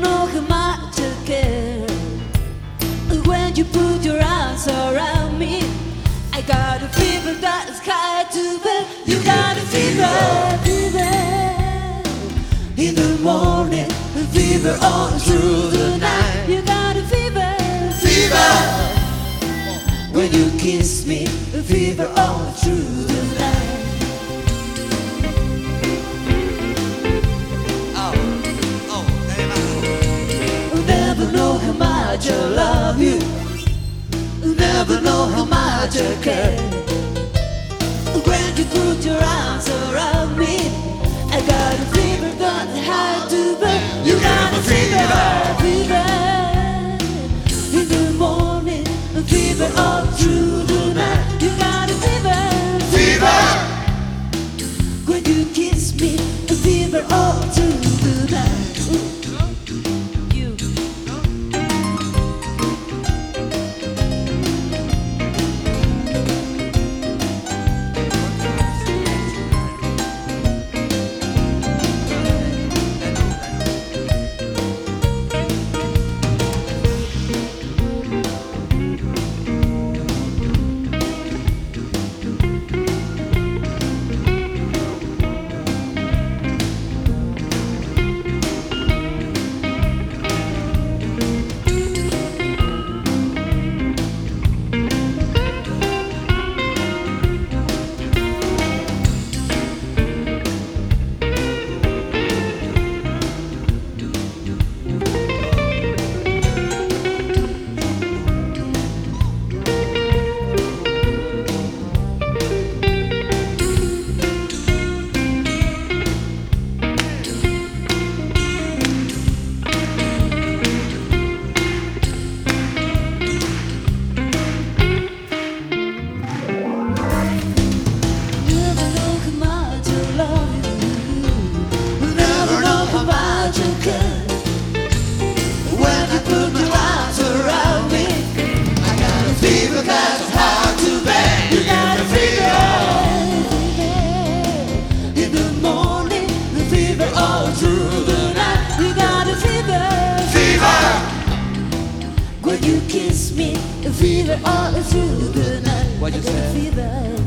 know how much I care when you put your arms around me. I got a fever that's hard to bear. You got a fever, fever in the morning, a fever all through the night. You got a fever, fever when you kiss me, a fever all through the night. Never know how much I love you. Never know how much I care when you put your arms around me. I got a fever that's hard to bear. You got a fever, fever in the morning, a fever all through the night. You got a fever, fever when you kiss me, a fever all through the night. When you kiss me, a fever all through the night. What you say? Fever.